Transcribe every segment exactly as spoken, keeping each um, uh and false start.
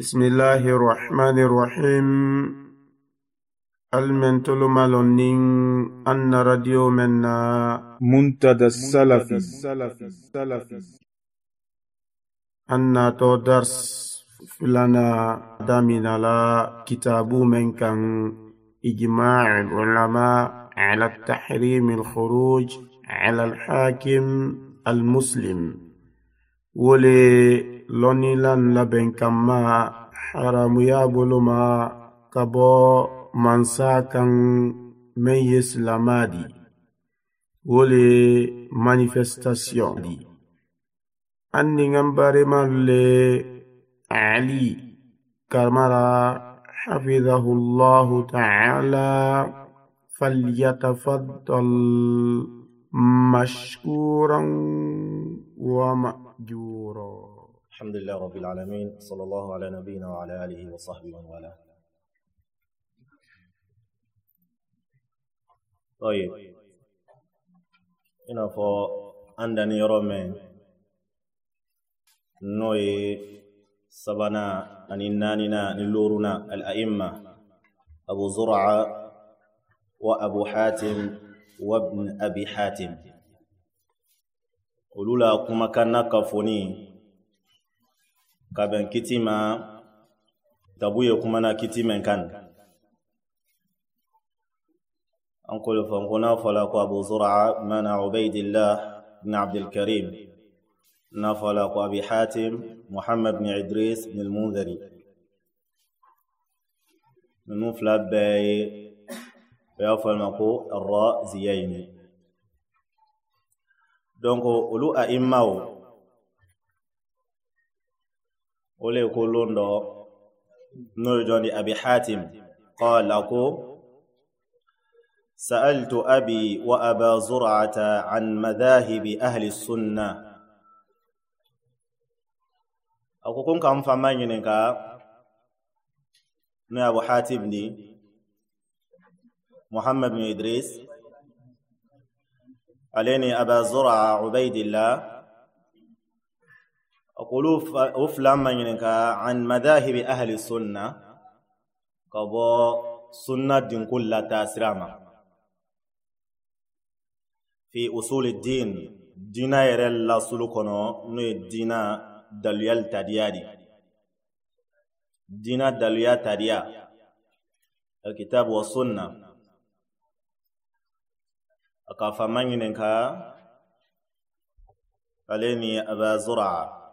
بسم الله الرحمن الرحيم. المنتل مالونين أن راديو منا منتدى السلفي أن تو درس فلنا دامنا لا كتاب من كان إجماع العلماء على التحريم الخروج على الحاكم المسلم ولي لوني لان لبن كما حرام يابلو ما كبو منساكا من يسلامادي ولي مانيفستاسيون دي أني نمبر مالي علي كرمرا حفظه الله تعالى فليتفضل مشكورا ومأجورا. الحمد لله رب العالمين، صلى الله على نبينا وعلى آله وصحبه ومن والاه. طيب هنا فو عندنا يومين نوي سبنا أنيناننا نلورنا الأئمة أبو زرعة وأبو حاتم وابن أبي حاتم ولولا كما كان كفوني كابن كتيما تبوي كما كتيما كان أنقل فانقنا فلاك أبو زرعة من عبيد الله بن عبد الكريم نفلاك أبي حاتم محمد بن إدريس بن المنذري من نفلا باي بيافل مكو الراء زيين. دونك أولو أئمة أولي يقولون دو نرجون أبي حاتم قال لكو سألت أبي وأبا زرعة عن مذاهب أهل السنة. أكو كون كم فماني نكا ني أبو حاتم دي محمد بن إدريس عليني أبا زرعة عبيد الله. أقول أفلام منك عن مذاهب أهل السنة كبو سنة دين كل تاسرامة في أصول الدين دينا يرى سلوكنا نو دينا دليل تديادي دينا دليل تديا الكتاب والسنة أكافماني نكا عليني أبا زرعة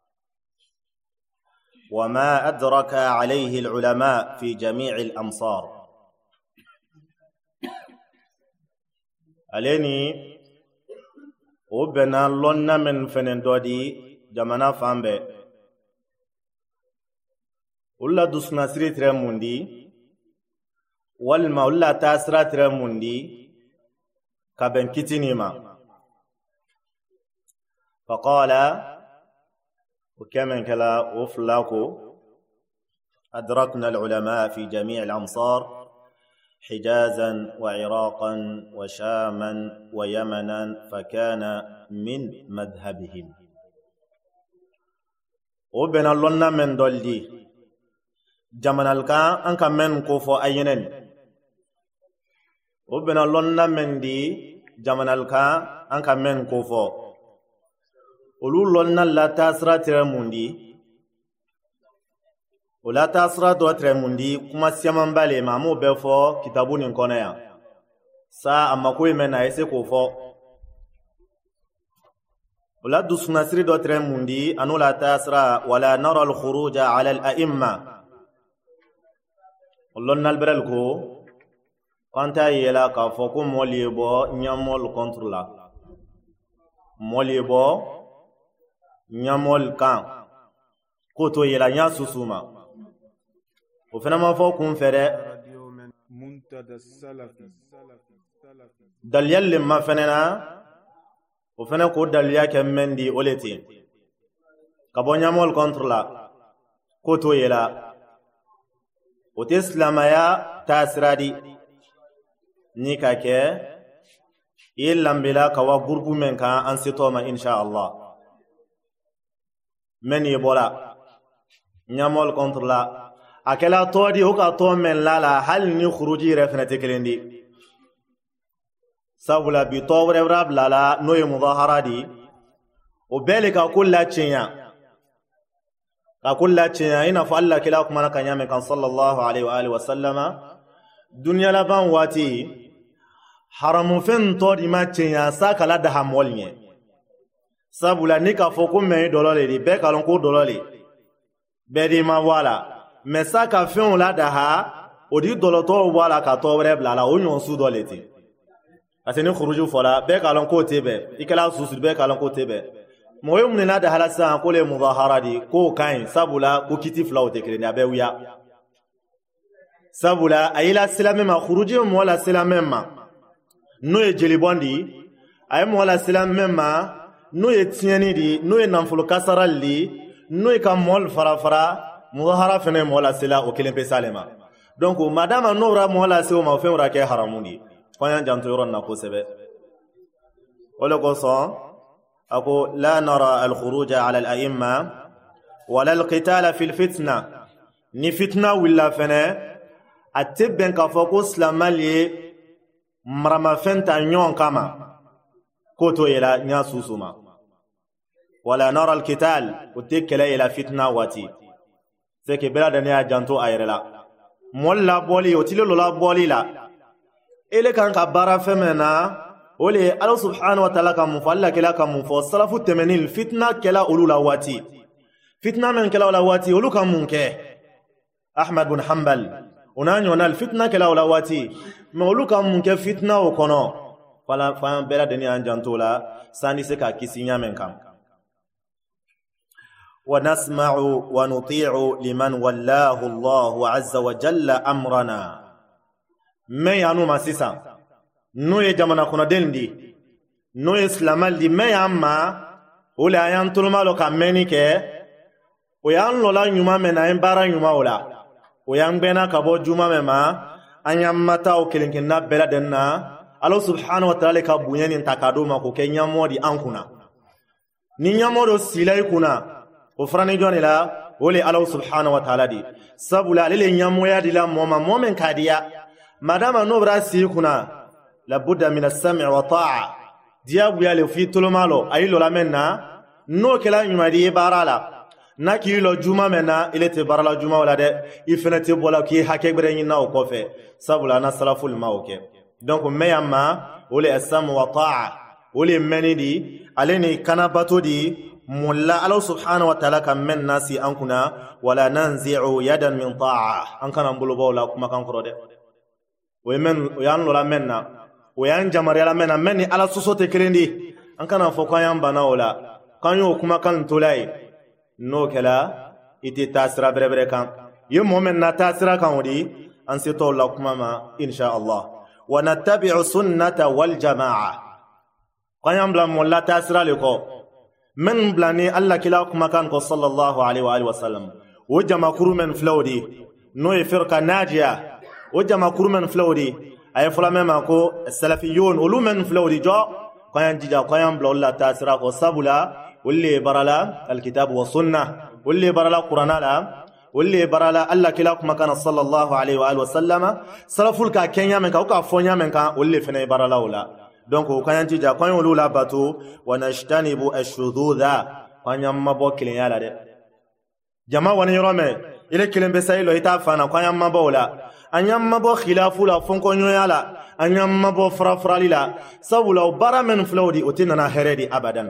وما أدرك عليه العلماء في جميع الأمصار. عليني وبنا لنا من فنندودي جمانا فامبي ولا دوسنا سري ترموندي والما ولا تاسرا ترموندي كابن كتنيما. فقال وكمن كلا وفلاكو أدركنا العلماء في جميع الأمصار حجازا وعراقا وشاما ويمنا فكان من مذهبهم. وبنا لنا من دولدي جمنا الكان أنك من كوفو أينن وبنا لنا من دي جمنا الكان أنك من كوفو ولو لنا لا تاسرا ترموندي ولا تاسرا دو ترموندي كما سيمان بالي مامو بفو كتابون انكونيا سا أما كوي من أيسي كوفو ولا دوس نسري دو ترموندي أنو لا تاسرا ولا نرى الخروج على الأئمة ولنا البرلكو كانتا يلا كافوكو موليبو نيامول كونترولا موليبو نيامول كان كوتو يلا نيا سوسوما وفنما فوكم فري منتدى السلفي دليل لما فننا وفنا كو دليا كمن دي اولتي كابو نيامول كونترولا كوتو يلا وتسلميا تاسرادي نيكا كي إلا كوا غربو منكا أنسيتوما إن شاء الله من يبولا nyamol contre la akela todi o ka to men la la hal ni khuruji refnate kelendi sabula bi tawre rab la la no ye mudahara di o belika kullu chinya ka kullu chinya ina fa Allah kila kuma kan yame kan sallallahu alaihi wa alihi wa sallama dunya la ban wati haramu fen todi ma chinya sakala da hamolnye sabula ni ka fo ko me dolole di be kalon ko dolole be di ma wala me saka fen la da ha odi doloto wala ka to bre bla la o nyon su doleti aseni khuruju fola be kalon ko tebe ikala susu be kalon ko tebe moyo mun na da halasa ko le mudahara di ko kain sabula ko kiti flaw te kire na be wiya sabula ayila silame ma khuruju mo la silame ma no e jeli bondi ay mo la silame ma no ye tieni di no ye nanfolo kasaral li no ye ka mol fara fara mudahara fene mola sila o kelen pe salema donc madama no ra mola se o ma fe ora ke haramundi koyan janto yoron na ko sebe wala ko so ako la nara al khuruj ala al a'imma wala al qital fi al fitna ni fitna wala fene atibben ka foko slamali marama fenta nyon kama koto yela nya susuma wala nara alqital utikala ila fitna wati seke belada ne ajanto ayrela molla boli otilo la boli la ele kan ka bara femena ole Allah subhanahu wa ta'ala ka mufalla kala ka mufo salafu temenil fitna kala ulula wati fitna men kala ula wati uluka munke Ahmad bin Hanbal unanyo na fitna kala ula wati me uluka munke fitna okono fala fa belada ne ajanto la sani se ka kisinya men kam ونسمع ونطيع لمن والله الله عز وجل أمرنا ما يانو مسيسا نو يجمعنا كنا دلندي نو إسلامال دي ما ياما ولا يانتو مالو كمنيك ويان لولا نيوما منا ينبارا نيوما ولا ويان بينا كبو جوما مما أن يامتا وكلنكنا بلدنا الله سبحانه وتعالى كبوين انتكادو مكو كي نيامو دي أنكونا نيامو دو سيلاي كنا ofrani joni la wole Allah subhanahu wa ta'ala di sabula lele nyamoya di la moma momen kadiya madama no brasi kuna la budda min as-sam' wa ta'a diabu ya le fi tulumalo ayilo la menna no kala nyumadi barala naki lo juma menna ile te barala juma wala de ifenete bola ki hake gbere nyina o kofe sabula na salaful mawke donc meyama wole as-sam' wa ta'a wole menidi aleni kana batodi مولا الله سبحانه وتعالى كم من ناسي أنكنا ولا ننزع يدا من طاعة أنكنا نقول بولا كما كان كرده ويمن ويان لولا منا ويان جمر يلا منا مني على سوسة كريندي أنكنا فوقيان بناولا كان يو كما كان تولاي نو كلا إتي تاسرا بربر كان يوم من نتاسرا كان ودي أنسي تولا كما ما إن شاء الله ونتبع سنة والجماعة كان يملا مولا تاسرا لكو من بلاني الله كلا كما كان صلى الله عليه وآله وسلم وجمع كرومن فلودي نوي فرقة ناجية وجمع كرومن فلودي أي فلما ماكو السلفيون ولومن فلودي جو كان جيجا كان بلا الله تاسرا وصابلا واللي برالا الكتاب والسنة واللي برالا قرآن لا واللي برالا الله كلا كما كان صلى الله عليه وآله وسلم سلفولك كينيا منك وكا فونيا منك واللي فني برالا ولا donc quand tu dis quand on la bateau on ashtanibu ashududha quand yamma bo kilin yala de jama woni rome ile kilin be saylo ita fana quand yamma bo la anyamma bo khilafu la fonko yala anyamma bo frafrali la sabula bara men flowdi otina na heredi abadan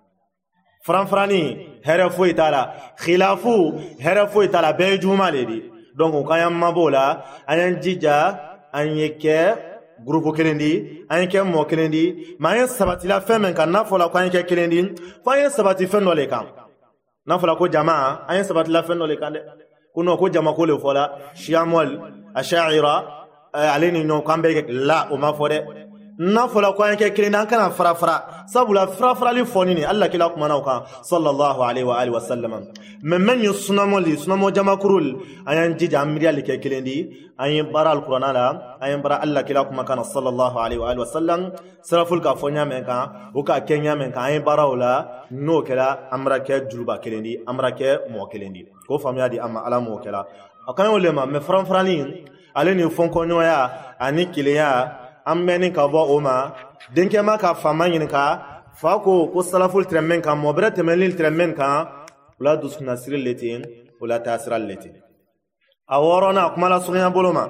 franfrani herefu itala khilafu herefu itala be jumaledi donc quand yamma bo la anyan jija anyeke groupe kelendi anke mo kelendi ma yen sabati la femen kan na fola ko anke kelendi fa yen sabati fen no le kan na fola ko jamaa ayen sabati la fen no le kan de kuno ko jamaa ko le fola shiamol ash'ira aleni no kambe la o ma fode nafola ko yanke kelen an kana fara fara sabula fara fara li fonini Allah kila kuma nauka sallallahu alaihi wa alihi wasallam men men yusnamo li sunamo jamakurul ayan jija amriya li ke kelen di ayin bara alqur'ana la ayin bara Allah kila kuma kana sallallahu alaihi wa alihi wasallam saraful ka fonya men kan o ka kenya men kan ayin bara wala no kala amra ke juluba kelen di amra ke mo kelen di ko famya di amma ala mo kala akan ulema me fran frani ale ni fonko nyoya ani kileya ameni ka bo oma denke ma ka famanyin ka fako ko salaful tremen kan mobra temelil tremen kan wala dus nasril letin wala tasral letin aworona kuma la sunya boloma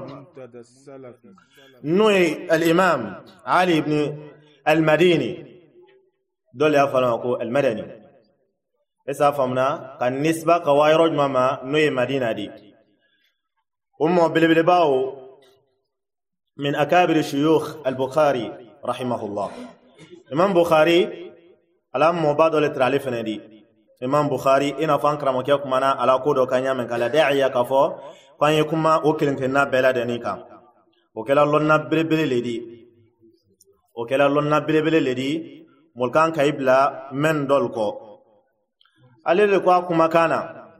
no al imam ali ibn al madini dole afala ko al madani esa famna kan nisba ka wayroj mama no madina di umma bilbil bawo من أكابر شيوخ البخاري رحمه الله إمام بخاري على مبادلة التراليف ندي إمام بخاري إن فان كرامك يكون منا على كودو كانيا من كلا داعية كفو كان يكون ما أكلن كنا بلا دنيكا وكلا لنا بلي بلي لدي وكلا لنا بلي بلي لدي ملكان كايبلا من دولكو على لكوا كما كان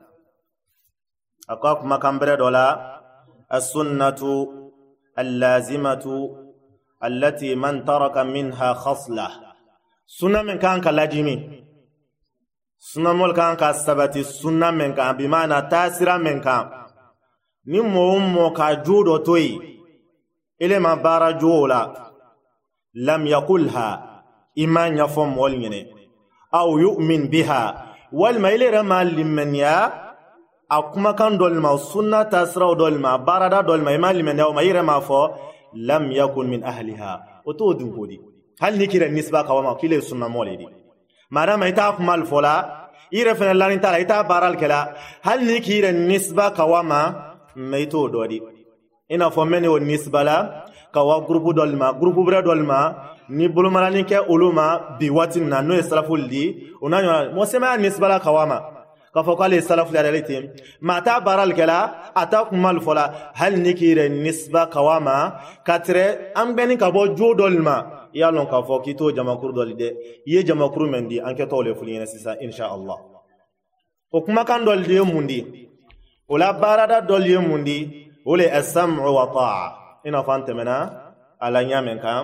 أكوا كما كان بريدولا السنة اللازمة التي من ترك منها خصلة سنة من كان كلاجمي سنة مول كان كسبتي سنة من كان بمعنى تاسرة من كان نمو أمو كجود توي إلي ما بارا جولا لم يقولها إيمان يفهم والمني أو يؤمن بها والما إلي رمى لمن يا akuma kan dolma sunna tasra dolma barada dolma imali men yaw mayira ma fo lam yakun min ahliha oto dum kodi hal nikira nisba kawama kile sunna molidi madama ita akmal fola ire fen lan tala ita baral kala hal nikira nisba kawama mayto dodi ina fo meni won nisbala kawa grupu dolma grupu bra dolma ni bulu malani ke uluma bi watin na no salafuldi unanyo mo sema nisbala kawama كفوقال السلف لريتهم ما تعبر الكلا أتاكم الفلا هل نكير النسبة كواما كتر أم بني كبو جودول ما يالون كفوقي تو جماكور دولدي يه جماكور مندي أنك تولي فلين سيسا إن شاء الله وكما كان دولدي مندي ولا باردا دولدي مندي ولا السمع وطاعة إنا فانت منا على نيامن كام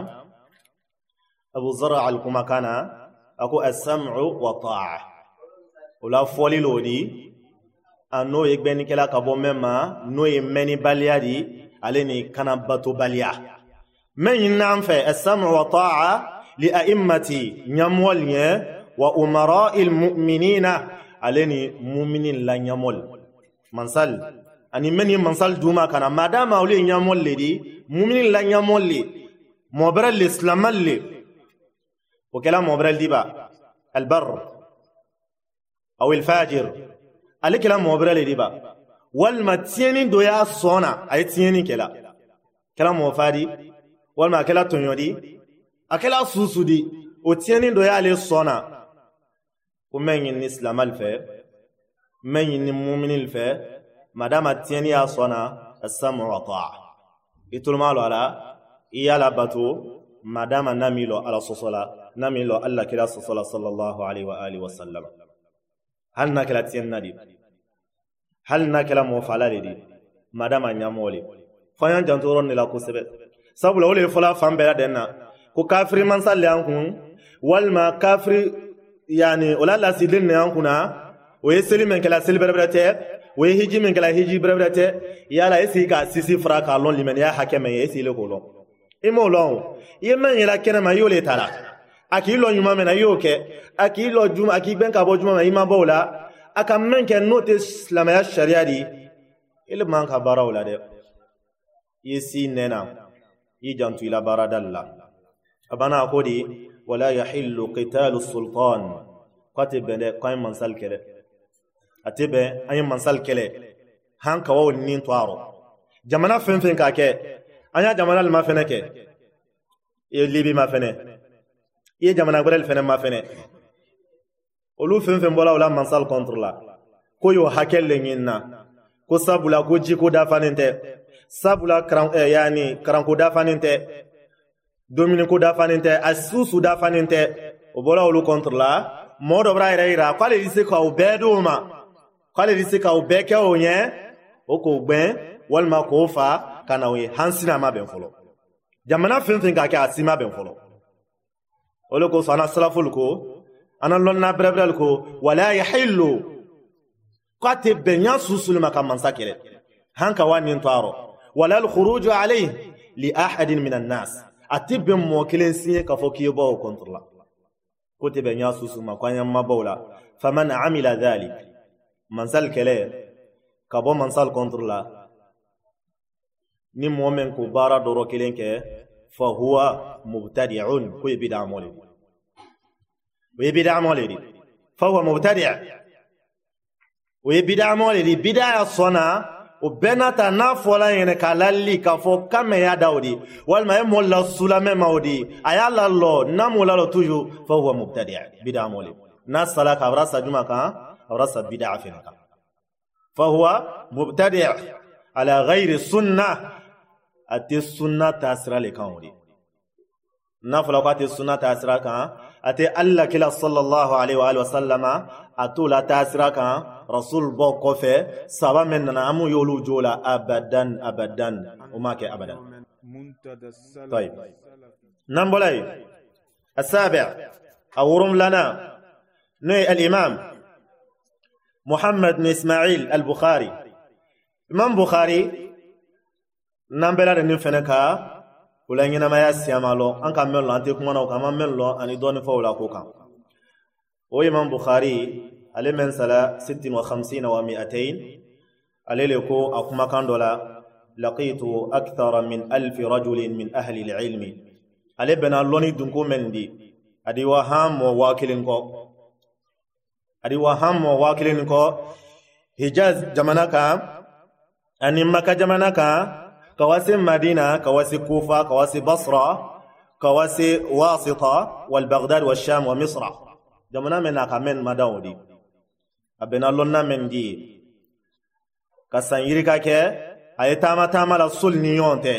أبو زرع الكما كان أكو السمع وطاعة ولا فولي لودي أنو يكبني كلا كابو مما نو يمني باليادي عليني كان باتو باليا من ينام في السمع وطاعة لأئمتي نيامولي وأمراء المؤمنين عليني مؤمنين لا نيامول منسال أني مني منسال دوما كان مادام أولي نيامول لدي مؤمنين لا نيامول لي مبرر الإسلام لي وكلا مبرر ديبا البر أو الفاجر على كلام مبرر لديبا والما تيني دويا صونا أي تيني كلا كلام مفادي والما كلا تنيودي أكلا سوسودي وتيني دويا على صونا ومن الإسلام الفا من المؤمن الفا مادام تيني صونا السمع والطاعة يتول مالو على إيالا باتو مادام نميلو على صصلا نميلو الله كلا صصلا صلى الله عليه وآله وسلم هل ناكلا تينا دي هل ناكلا موفالا دي مادام نيامولي فايان جانتورون نلا كوسبه سابولا ولي فلا فام بلا دنا كو كافر منسال لانكون والما كافر يعني ولا لا سيدن يانكونا ويسلم من كلا سيل بربرته ويهجي من كلا هجي بربرته يالا يسيكا سيسي فراكا لون لمن يا حكم يسي لكولون إمو لون يمن يلا كنما يولي تالا akilo nyuma mena yoke akilo juma akibenka bo juma ima bola akamenke notice islam ya sharia di ile man ka barawla de yesi nena yijantu ila baradalla abana akodi wala yahillu qitalu sultan qatibende qaim mansal kele atibe ay mansal kele hanka wo nin twaro jamana fenfen ka ke anya jamana ma feneke e libi ma fene ye jamana gurel fene ma fene olu fen fen bola wala mansal contre la ko yo hakel lenina ko sabula ko jiko da fanente sabula kran eh, yani kran ko da fanente domini ko dafaninte asusu dafaninte o bola olu contre la modo bra ira ira kwale lise ka obeduma kwale lise ka obeke onye o ko gben walma ko fa kana we hansina ma ben folo jamana fenfen ka ke asima ben folo olu ko sana salaful ko ana lonna brebrel ko wala yahillu qati benya susul makam mansakire hanka wani ntwaro wala al khuruj alayhi li ahadin min an-nas atibem mo kilensi ka fokiyo ba kontrola kote benya susul makwanya mabawla faman amila dhalik mansal kele ka bo mansal kontrola ni momen ko bara doro kilenke fa huwa mubtadi'un ko bid'a mole ويبدع مولدي فهو مبتدع ويبدع مولدي بدع الصنع وبنا تنافولا ينكالالي كفو كم يا داودي والما يمول السلام مودي ايالا الله نمولا له توجو فهو مبتدع بدع مولدي ناس صلاه ابراس جمعه كان ابراس بدع فينك فهو مبتدع على غير السنه اتي السنه تاسرا لكاودي نافلا قاتي السنه تاسرا كان ate alla kila sallallahu alaihi wa alihi wasallama atula tasira kan rasul bo kofe saba men na amu yolu jola abadan abadan umake abadan طيب نمبلاي السابع اورم لنا ني الامام محمد بن اسماعيل البخاري امام بخاري نمبلا نفنكا kula ngina maya siamalo an ka mello ante kuma na ka mello ani doni fawla ko kan o imam bukhari ale men sala ستة وخمسين و مئتين ale le ko akuma kan dola laqitu akthara min alf rajul min ahli alilm ale bena loni dunko mendi adi wa ham wa wakilin ko adi wa ham wa wakilin ko hijaz jamanaka ani makka jamanaka كواسي مدينة كواسي كوفة كواسي بصرة كواسي واسطة والبغداد والشام ومصر جمنا منا كمن مداودي أبنا لنا من دي كسانيريكا كي أي تاما تاما لسول نيون تي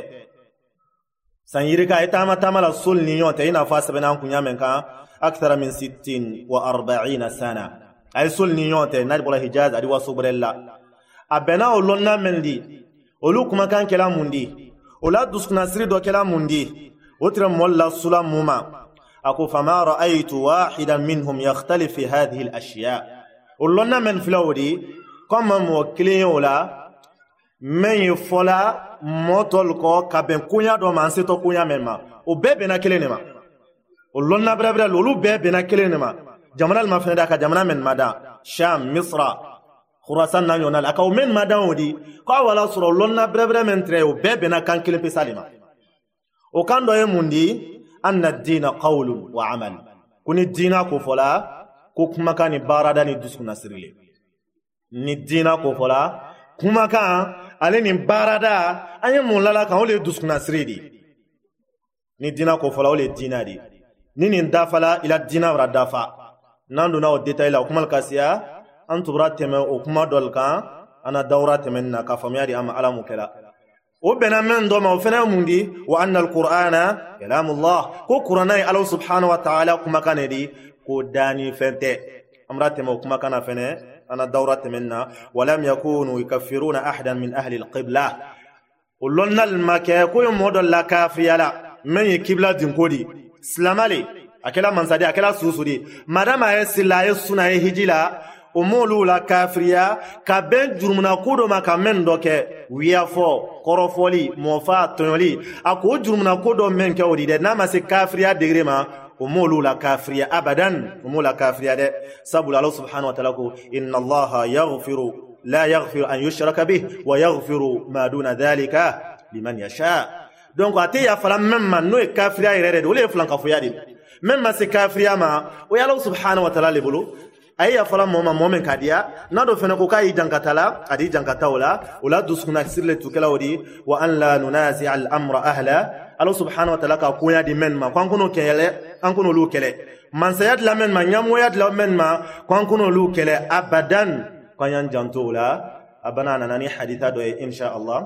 سانيريكا أي تاما تاما لسول نيون تي نفاس بنا كنيا من كان أكثر من ستين وأربعين سنة أي سول نيون تي نجبر الحجاز أدي وصبر الله أبنا لنا من دي olu kuma kan kela mundi ola duskuna siri do kela mundi otra molla sulam muma aku fama ra'aytu wahidan minhum yakhtalif fi hadhihi al-ashya ulonna min flawdi kama muwakkilin ola men fola motol ko kaben kunya do man seto kunya menma o bebe na kelenema ulonna brabra lolu bebe na kelenema jamana al-mafnada ka jamana men mada sham misra khurasan nan yonal akaw men madawdi ko wala sura lonna brebre men tre o bebe na kan kile pesalima o kando e mundi anna ad-din qawlun wa amal kuni dina ko fola ko kuma kan barada ni duskuna sirile ni dina ko fola kuma kan ale ni barada anye mulala kan ole duskuna siridi ni dina ko fola ole dina di ni ni dafala ila dina wara dafa nando na o detail o kuma kasiya antubra teme o kuma dol kan ana dawra temenna ka famiyadi ama alamu kala o bena men do ma fena mundi wa anna alqur'ana kalamullah ko qur'anai allah subhanahu wa ta'ala kuma kanedi ko dani fente amra teme o kuma kana fene ana dawra temenna walam yakunu yukaffiruna ahadan min ahli alqibla ulonna almaka ko modol la kafiyala men qibla din kodi islamali akela mansadi akela susudi madama yesila yesuna hijila umulu la kafriya ka ben jurumna kudo maka men doke wiafo korofoli mofa tonoli ako jurumna kudo men ke odide na ma se kafriya degrema umulu la kafriya abadan umulu la kafriya de sabula allah subhanahu wa ta'ala ko inna allaha yaghfiru la yaghfiru an yushraka bih wa yaghfiru ma duna dhalika liman yasha donc ate ya fala memma no e kafriya ire de ole flan ka fuyadi memma se kafriya ma o ya allah subhanahu wa ta'ala le bulu ayya fala moma momen kadia nado fena ko kai jankatala adi jankatawla wala duskuna sirle tukala wodi wa an la nunazi al amra ahla Allah subhanahu wa ta'ala ka kunya di men ma kwan kuno kele an kuno lu kele man sayad la men ma nyamo yad la men ma kwan kuno lu kele abadan kwan yan jantola abana nanani haditha do insha Allah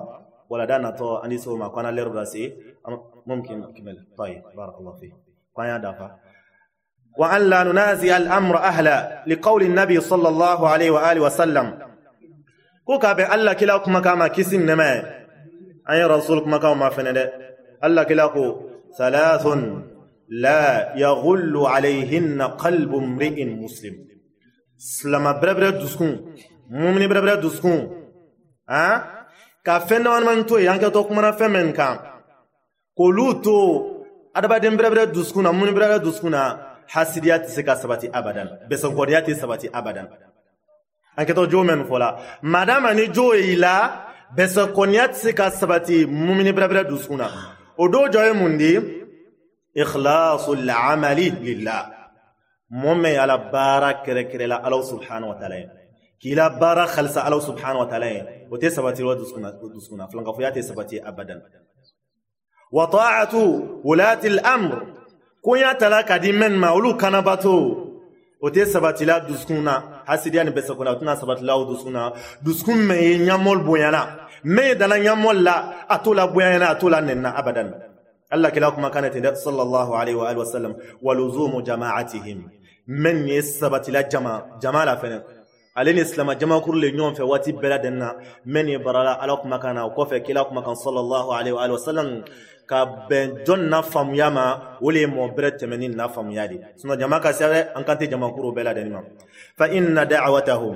ولا دانا تو أني سو ما كنا ليرو راسي ممكن كمل طيب بارك الله فيك كنا دافع وأن لا ننازع الأمر أهلا لقول النبي صلى الله عليه وآله وسلم كوكا بألا كلاكم كما كسم نما أي رسولكم كما فند ألا كلاكو ثلاث لا يغل عليهن قلب امرئ مسلم سلما بربر دسكون مؤمن بربر دسكون ها كافن وان من تو يانك تو كما فمن كام كولوتو ادبا دم بربر دسكون مؤمن بربر دسكون حسديات سكا سباتي ابدا بسنكوريات سباتي ابدا انك تو جو من فولا مادام اني جو الى بسنكوريات سكا سباتي مؤمن بربر دسكون ودو جوي موندي إخلاص العمل لله ممي على بارك كركرلا الله سبحانه وتعالى كلا بارك خلص الله سبحانه وتعالى وتثبت ودسكنا دسكنا فلنقفيات ثبتي أبدا وطاعة ولاة الأمر كونيا تلاك دي من مولو كنباتو وتثبت لا دسكنا حسيديان بسكنا وتنا ثبت لا دسكنا دسكن مي نيامول بويانا مي دانا نيامول لا أتولا بويانا أتولا ننا أبدا الله كلاكم كانت صلى الله عليه وآله وسلم ولزوم جماعتهم من يثبت لا جماعة جماعة فين على الإسلام جماعة كل يوم في وقت بلدنا من يبرلا علىكم كان وكفى كلاكم كان صلى الله عليه وآله وسلم كبنجون نفهم يما ولي مبرت منين نفهم يادي سنة جماعة كسيرة أن كانت جماعة كل بلدنا فإن دعوتهم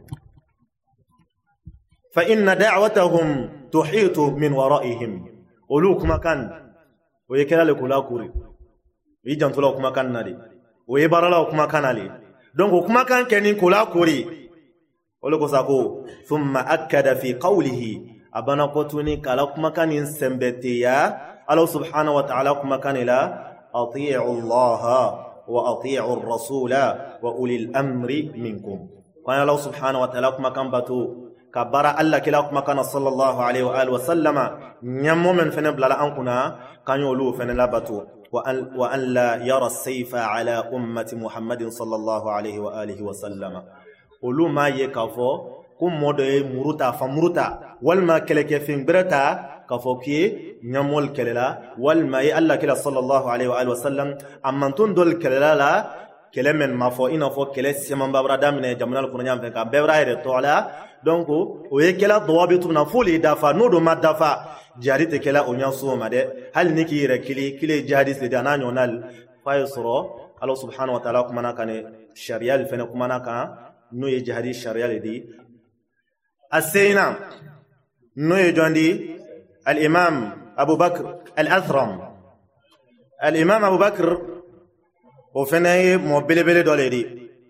فإن دعوتهم تحيط من ورائهم ولوكم كان ويكلا لكلا كوري ويجانتولا كما كان نالي ويبارلا كما كان نالي دونك كما كان كنين كلا كوري ولكو ساكو ثم أكد في قوله أبنا قطوني كلا كما كان سنبتيا الله سبحانه وتعالى كما كان لا أطيعوا الله وأطيعوا الرسول وأولي الأمر منكم قال الله سبحانه وتعالى كما كان باتو كبر الله كلاكم كان صلى الله عليه وآله وسلم نيمو من فن بلا أنكنا كان يولو فن لابتو وأن, وأن لا يرى السيف على أمة محمد صلى الله عليه وآله وسلم ولو ما يكفو كم مودي مروتا فمروتا والما كلك فين برتا كفوكي نيمو الكللا والما الله كلا صلى الله عليه وآله وسلم أما تندل الكللا كلمن ما فو إنا فو كلس سمن بابرا دامن جمنا القرآن فين كان بابرا يرتولا donc o ye kela dawabitu na foli dafa no do ma dafa jari te kela onya so ma de hal niki yere kili kili jihadis le dana nyonal fa yusro Allah subhanahu wa ta'ala kuma na kan sharia le fene kuma na kan no ye jihadi sharia le di asayna no ye jondi al imam Abu Bakr al Athram al imam Abu Bakr o fene mo belebele dole di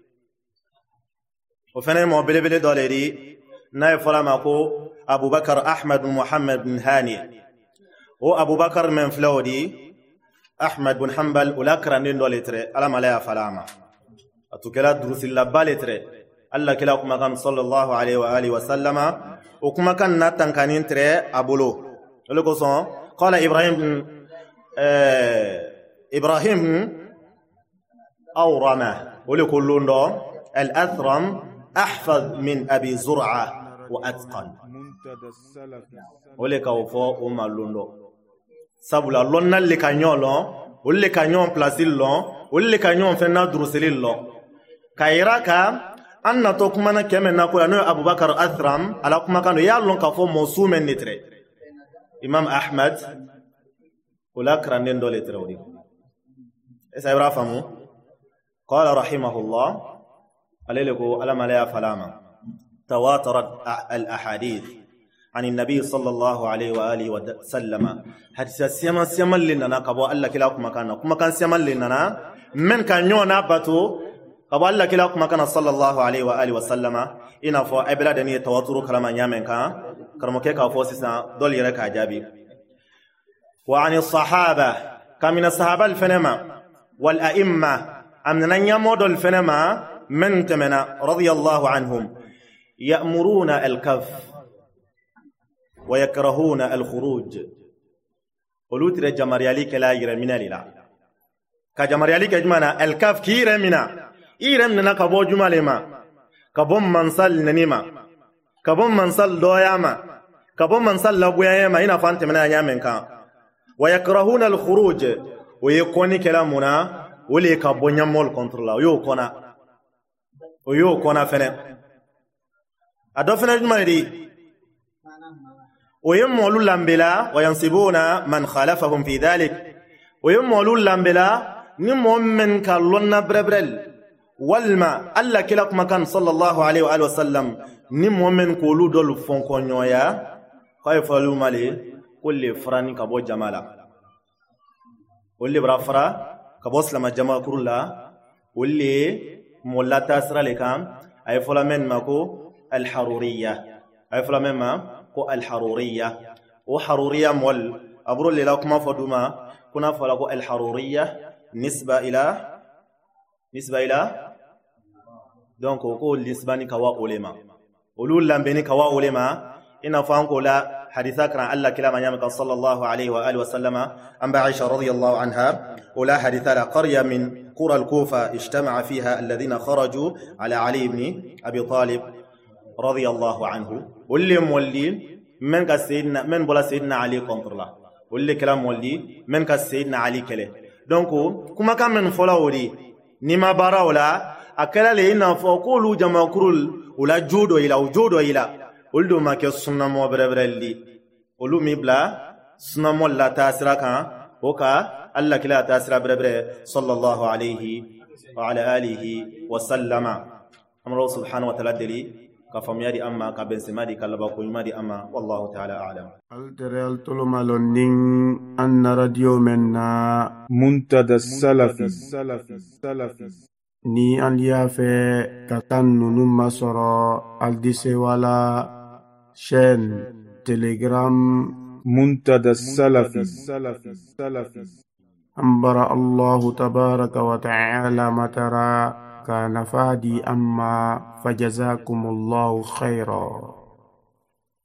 o fene mo belebele dole di ناي فلامكو أبو بكر أحمد بن محمد بن هاني هو أبو بكر من فلودي أحمد بن حنبل ولا كرانين دولتري ألا ملايا فلاما أتوكلا دروس الله بالتري الله كلاكم كان صلى الله عليه وآله وسلم وكما كان ناتن كانين تري أبولو لكوسون قال إبراهيم بن آه إبراهيم أورما ولكلون دو الأثرم أحفظ من أبي زرعة وأتقن ولك وفو أم اللوندو سابولا لونا اللي كانيون لون واللي كانيون بلاسيل لون واللي كانيون فينا دروسيل لون كايراكا أن توكمانا كمن نقول أنه أبو بكر أثرم على كما كانوا يالون كفو موسوم النتري إمام أحمد ولا كرانين دولي ترودي إيسا يبرافمو قال رحمه الله عليكو ألم عليها فلاما تواترت الأحاديث عن النبي صلى الله عليه وآله وسلم حتى سيما سيما لنا قبوا الله كلاكم مكانا كما كان سيما لنا من كان يونا باتو قبوا الله كلاكم مكانا صلى الله عليه وآله وسلم إنا فو أبلادني تواتروا كلام يامن كان كرمكيكا فوسسا دول يركا جابي وعن الصحابة كمن الصحابة الفنما والأئمة أمنا يمود الفنما من تمنا رضي الله عنهم يأمرون الكف ويكرهون الخروج قلوت رجماريالي كلا يرمنا للا كجماريالي كجمانا الكف كي يرمنا يرمنا كبو جمالي ما كبو منصل ننيما كبو منصل دوياما كبو من صلى بويا ما هنا فانت من أيام كان ويكرهون الخروج ويكوني كلامنا ولي كبو نمول كنترول ويكونا ويكونا فنن أدوفنا جمالي ويمولوا لامبلا وينصبون من خالفهم في ذلك ويمولوا لامبلا نمو من كالونا بربرل والما ألا كلاك مكان صلى الله عليه وآله وسلم نمو من كولو دول فونكونيويا فايفالو مالي كل فراني كبو جمالا واللي برافرا كبو سلما جمال كرولا واللي مولا تاسرا لكام أي فلامن ماكو الحرورية أي فلامن ماكو الحرورية وحرورية مول أبرو اللي لكما فدوما كنا فلاكو الحرورية نسبة إلى نسبة إلى دونك كو نسبة كوا أولما ولول لامبني كوا أولما إن فانكو لا حديثا كان الله كلام يامك صلى الله عليه وآله وسلم أم عائشة رضي الله عنها ولا حديثا قرية من قرى الكوفة اجتمع فيها الذين خرجوا على علي بن أبي طالب رضي الله عنه واللي مولي من كسيدنا من بلا سيدنا علي كونترلا واللي كلام مولي من كسيدنا علي كله دونك كما كان من فلاوري نما بارا ولا أكلا لينا فقولوا جماعة كرول ولا جودو إلى وجودو إلى ولدو ما كسرنا مو بربرلي ولو مبلا سنا مو لا تاسرا كان وكا الله كلا تاسرا بربر صلى الله عليه وعلى آله وسلم أمر سبحانه وتعالى دلي كفم يدي أما كبن سمادي كلبا كويمادي أما والله تعالى أعلم. التريال تلومالونين أن راديو منا منتدى السلفي ni an yafe katan nunu masoro aldise wala chaîne telegram منتدى السلفي أنبر الله تبارك وتعالى مترا كان فادي أما فجزاكم الله خيرا.